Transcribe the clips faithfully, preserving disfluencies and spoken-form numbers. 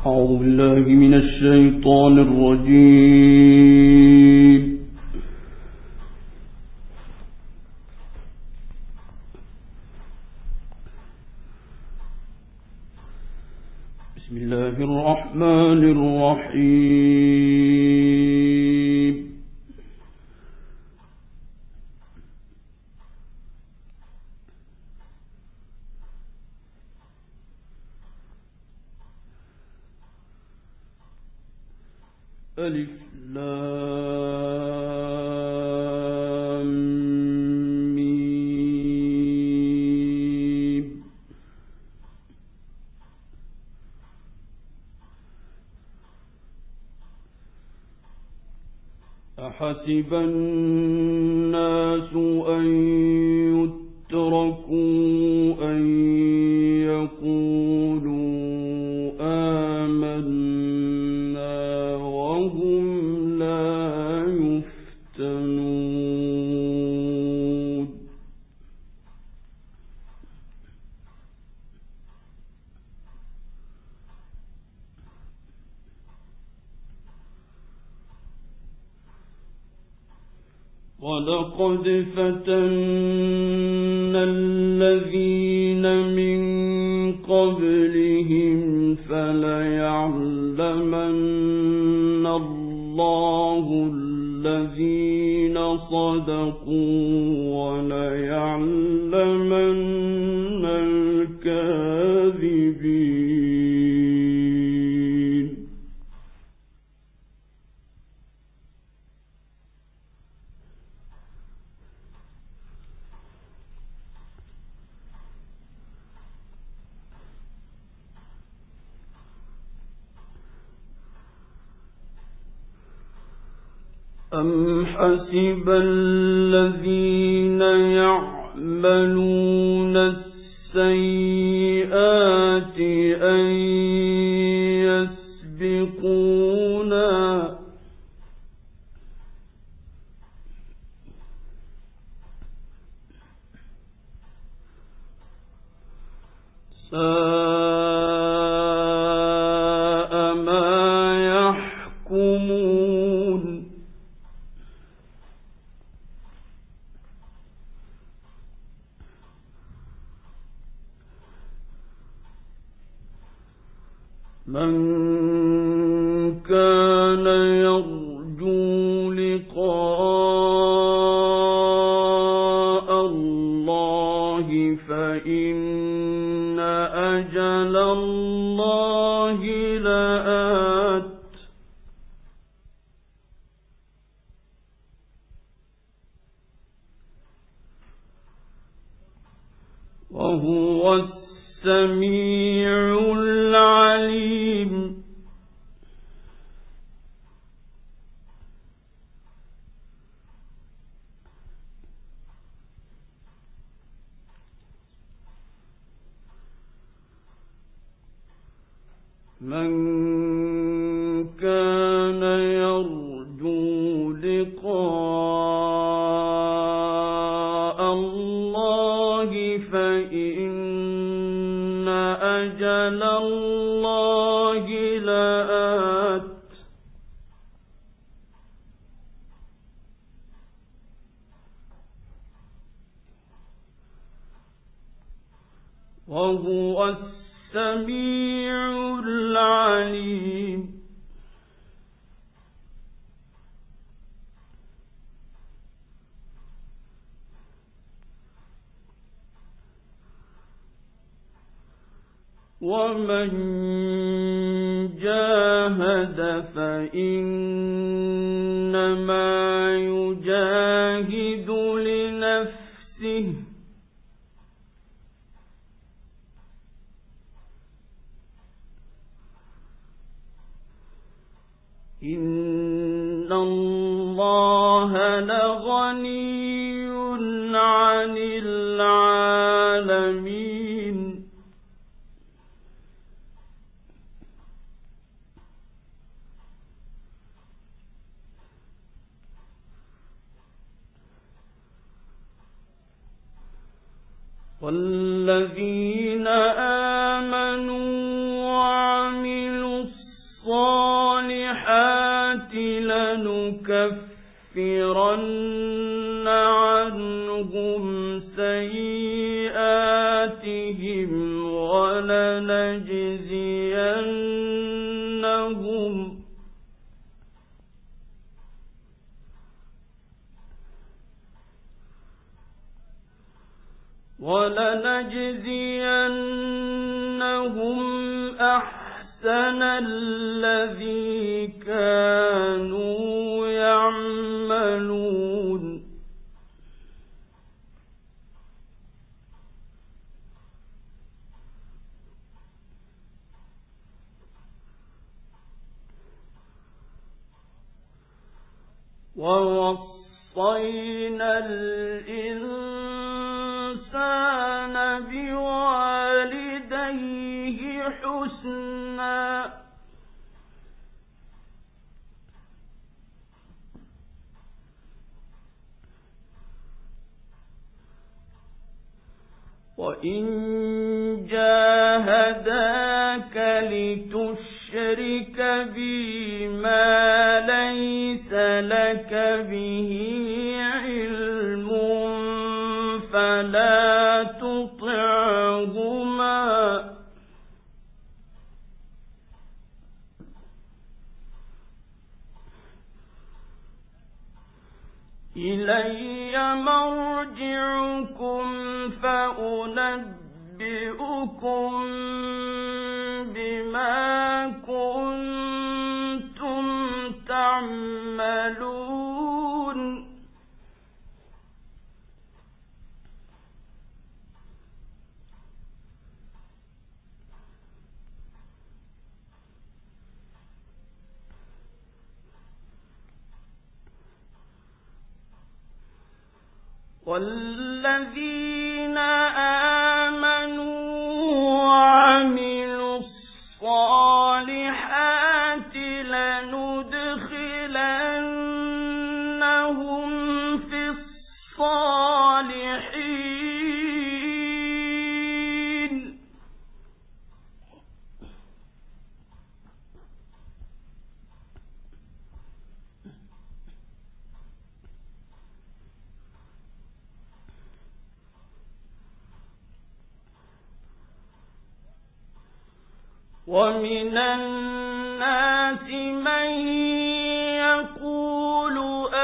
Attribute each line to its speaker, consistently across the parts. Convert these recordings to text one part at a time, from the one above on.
Speaker 1: أعوذ بالله من الشيطان الرجيم. بسم الله الرحمن الرحيم. ألف لام ميم. أحسب الناس أن يتركوا أن يقولوا آمنا وهم لا يفتنون. ولقد فتنا الذين من قبلهم فليعلمن الله الذين صدقوا وليعلمن الكاذبين. أم حسب الذين يعملون السيئات أن يسبقونا ساء ما يحكمون. من كان يرجو لقاء الله فإن أجل الله لآت. وهو السميع العليم. من كان يرجو لقاء الله فإن أجل الله لآت. وهو السميع العليم. ومن جاهد فإنما يجاهد لنفسه. إن الله لغني عن العالمين. والذين آمنوا وعملوا ولنجزينهم ولنجزينهم أحسن الذي كانوا يعملون ووصينا الإنسان بوالديه حسنا وإن جاهداك لتشرك بي ما ليس لك به علم فلا تطعهما إلي مرجعكم فأنبئكم بما كنتم تعملون والذين آمنوا وعملوا الصالحات لندخلنهم في الصالحين ومن الناس من يقول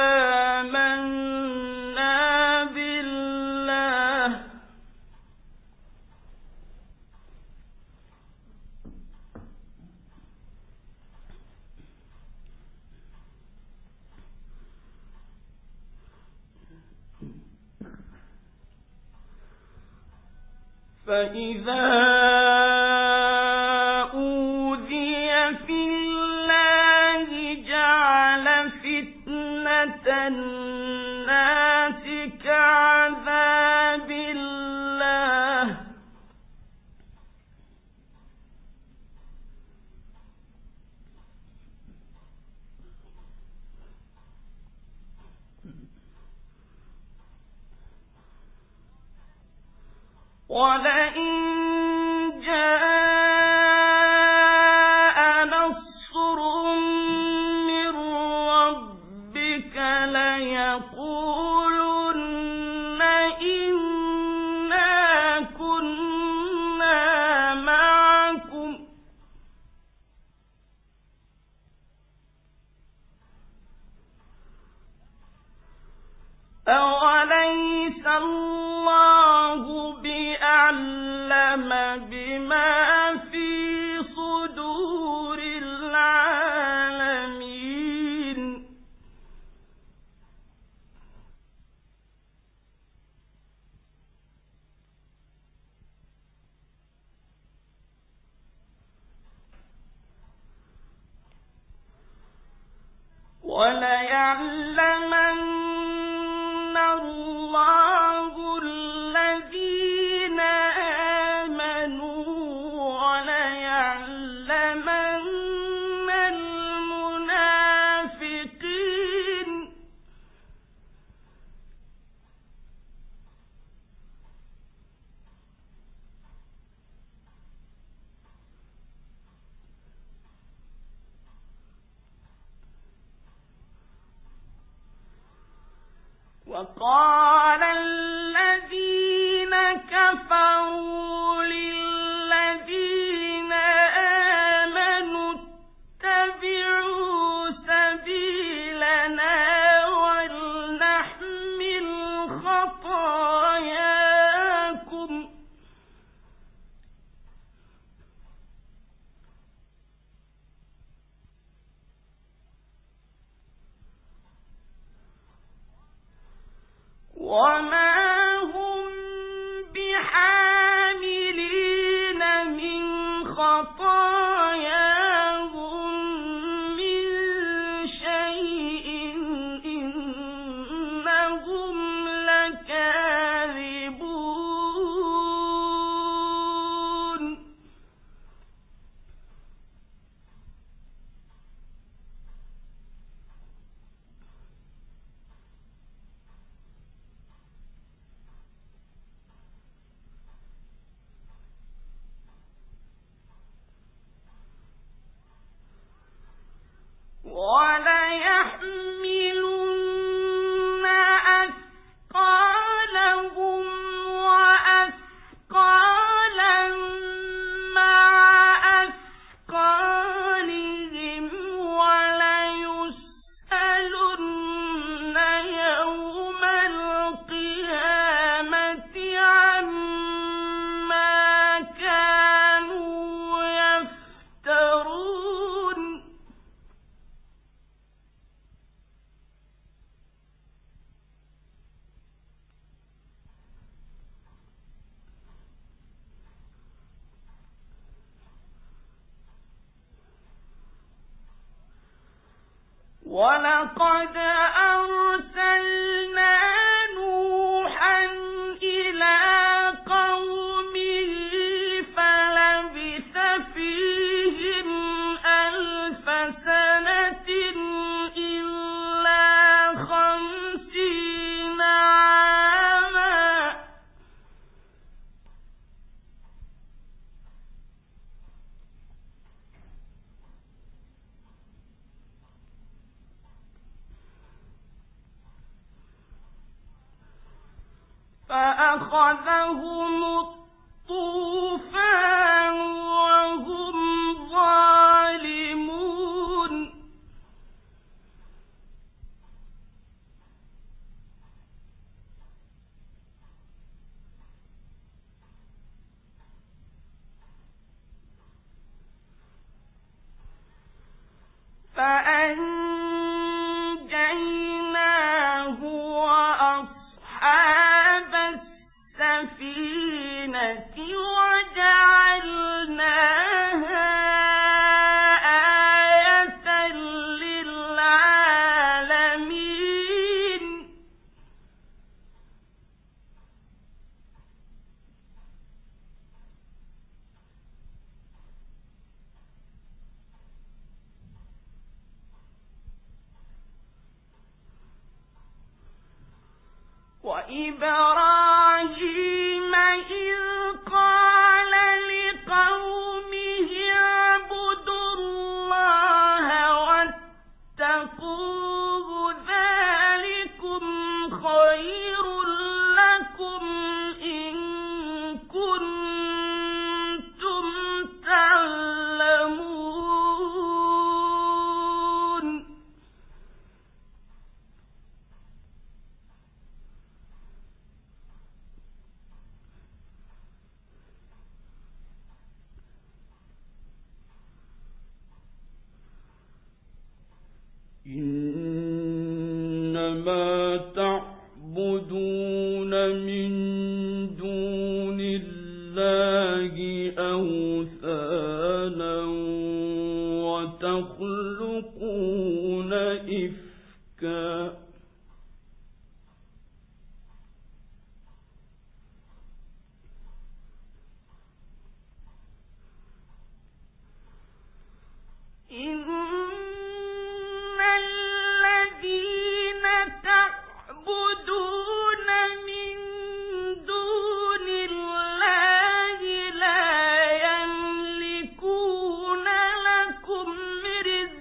Speaker 1: آمنا بالله فإذا الناس كعذاب الله ولئن جاء نصر من ربك ليقولن إنا كنا معكم أوليس الله بأعلم بما في صدور العالمين وليعلمن الله الذين آمنوا وليعلمن المنافقين وقال الذين كفروا للذين وما هم بحاملين من خطاياهم من شيء إنهم لكاذبون وليحملن أثقالهم وأثقالا مع أثقالهم وليسألن يوم القيامة عما كانوا يفترون ولقد أرسلنا نوحا إلى قومه فلبث فيهم ألف سنة إلا خمسين عاما فأخذهم الطوفان وهم ظالمون فأنجيناه وأصحاب السفينة وجعلناها آية للعالمين وإبراهيم إذ قال لقومه اعبدوا الله واتقوه ذلكم خير لكم إن كنتم تعلمون
Speaker 2: إنما تعبدون من دون الله أوثانا وتخلقون إفكا
Speaker 1: إن الذين تعبدون من دون الله لا يملكون لكم رزقا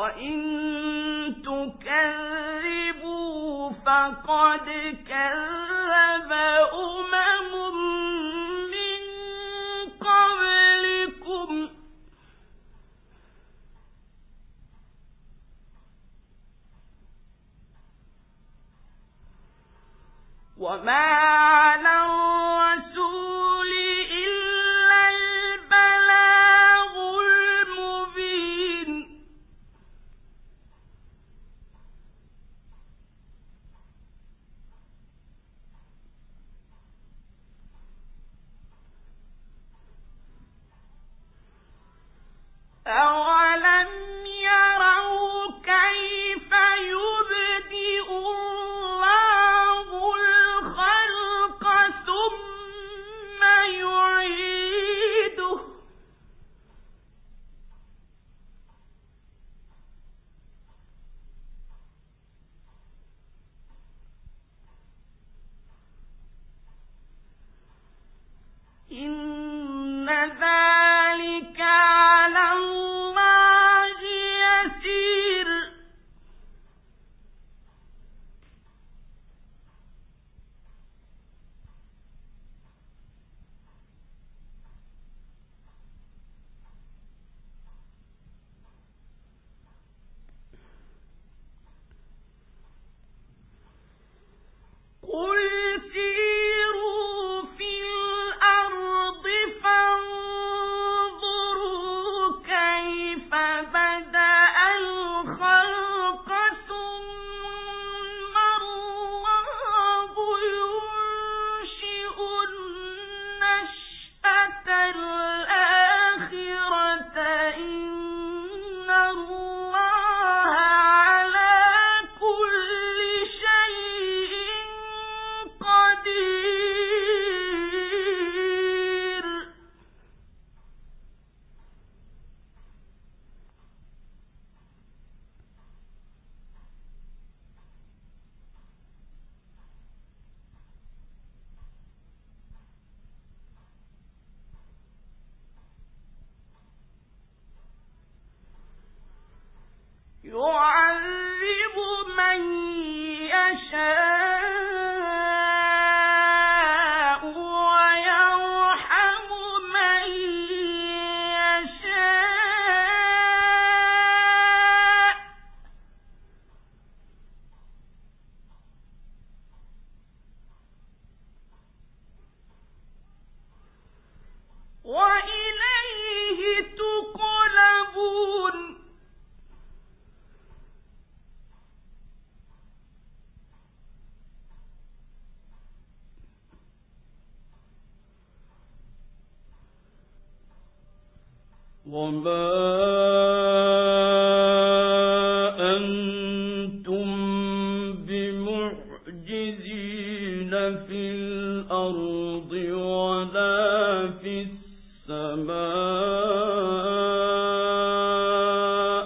Speaker 1: وإن تكذبوا فقد كذب أمم من قبلكم وما على الرسول إلا البلاغ المبين أولم يروا كيف يبدئ الله الخلق ثم يعيده إن ذلك على الله يسير قل سيروا في الأرض فانظروا كيف بدأ الخلق ثم الله ينشئ النشأة الآخرة إن الله على كل شيء قدير يعذب من يشاء ويرحم من يشاء وإليه تقلبون
Speaker 2: وما أنتم بمعجزين في الأرض ولا في السماء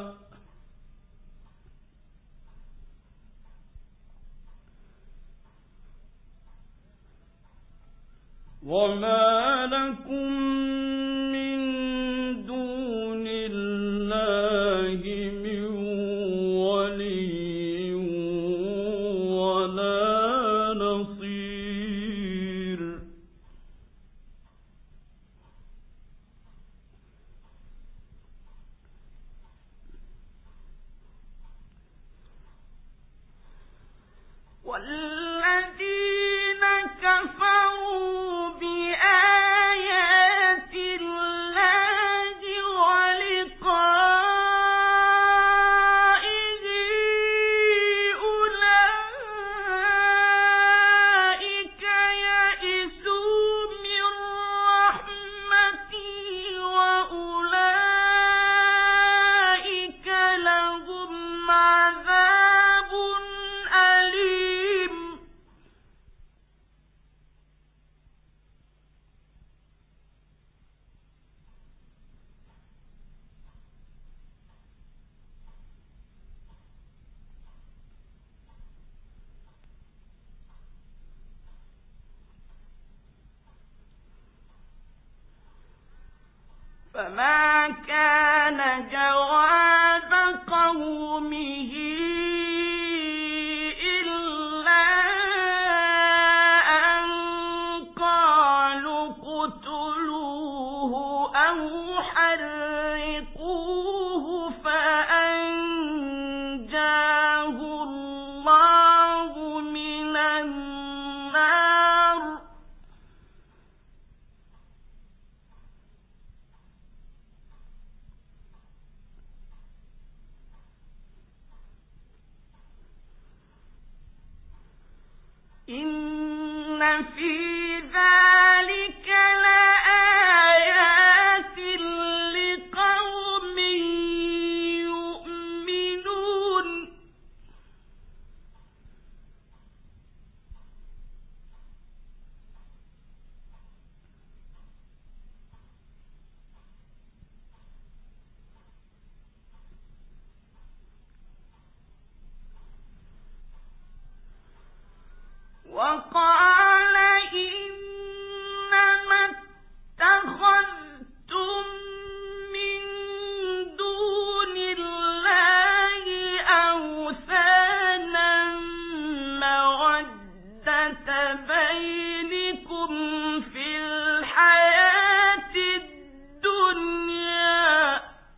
Speaker 2: وما لكم من دون الله من ولي ولا نصير
Speaker 1: والذين كفروا بآيات الله ولقائه أولئك يئسوا من رحمتي وأولئك لهم عذاب أليم فما كان جواب قومه وقال إنما اتخذتم من دون الله أوثانا مودة بينكم في الحياة الدنيا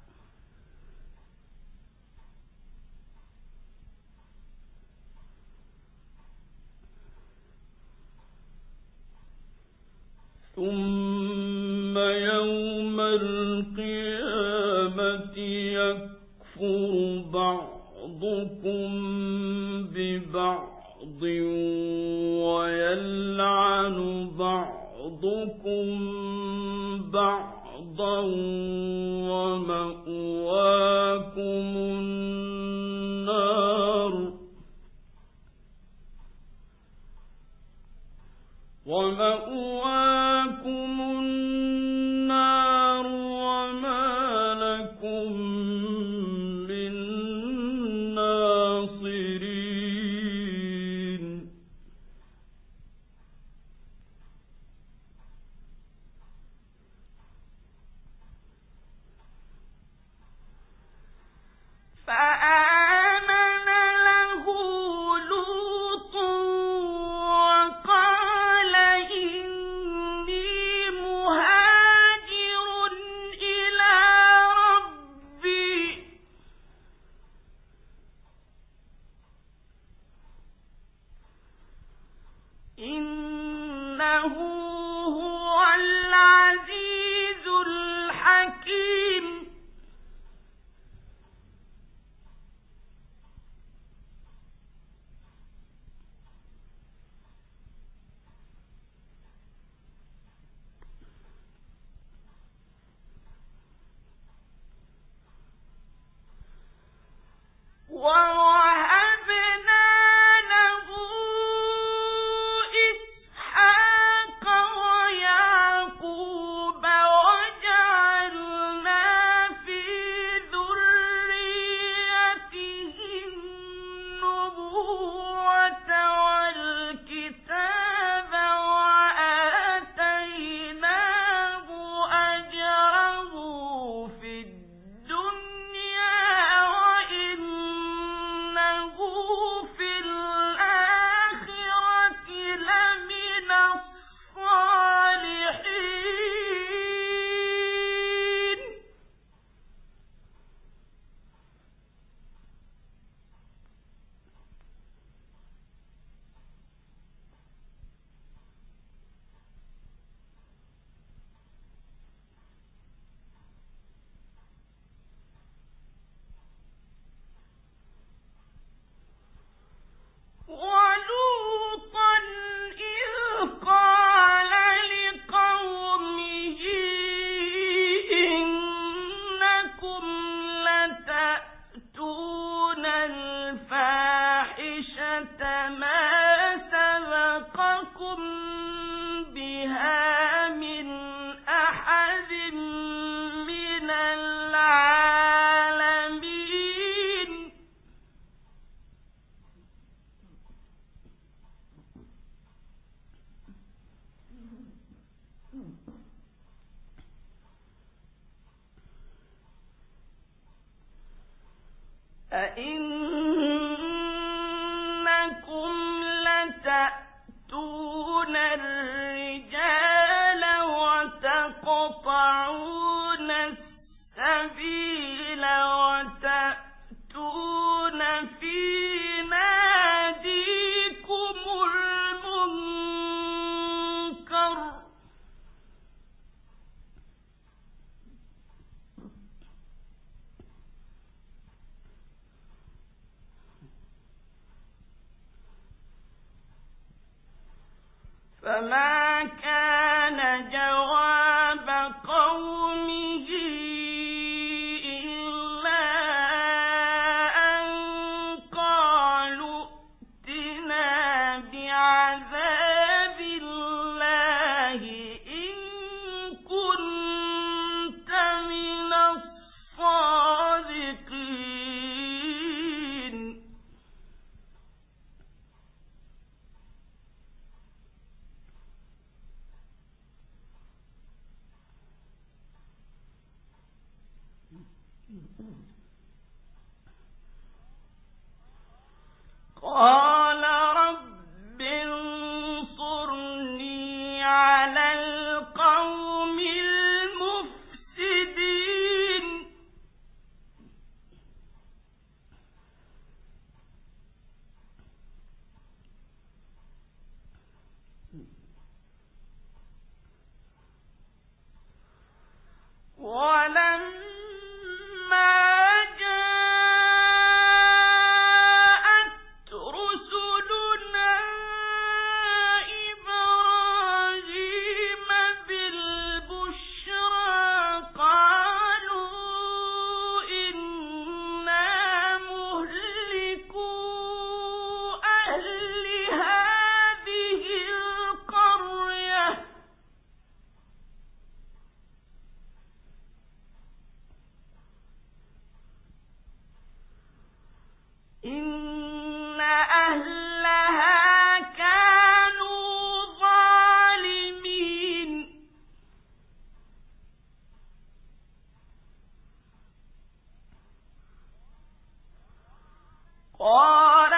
Speaker 2: ثم يوم القيامة يكفر بعضكم ببعض ويلعن بعضكم بعضا ومأواكم النار ومأواكم النار وما لكم من ناصرين
Speaker 1: فآمن له لوط وقال إني مهاجر إلى ربي إنه هو العزيز الحكيم ووهبنا له إسحاق ويعقوب وجعلنا في ذريته النبوة والكتاب وآتيناه أجره في الدنيا وإنه في الآخرة لمن الصالحين ولوطا إذ قال لقومه إنكم لتأتون الفاحشة ما سبقكم بها من أحد من العالمين أئنكم لتأتون الرجال وتقطعون السبيل وتأتون في ناديكم المنكر قال رب انصرني على القوم المفسدين ولما إن أهلها كانوا ظالمين قال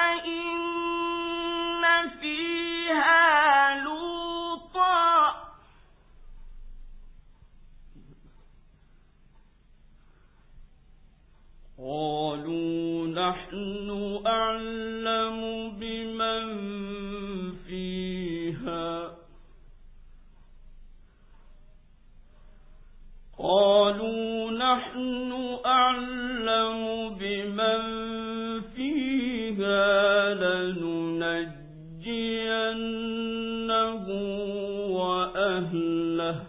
Speaker 1: إن فيها لوطا
Speaker 2: قالوا نحن أعلم بمن فيها قالوا نحن أعلم بمن فيها لننجينه وأهله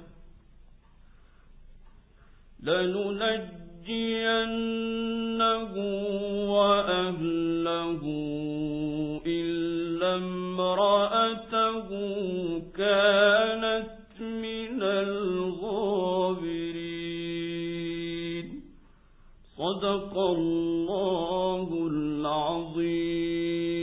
Speaker 2: لننجينه وأهله إلا امرأته كانت من الغابرين. صدق الله العظيم.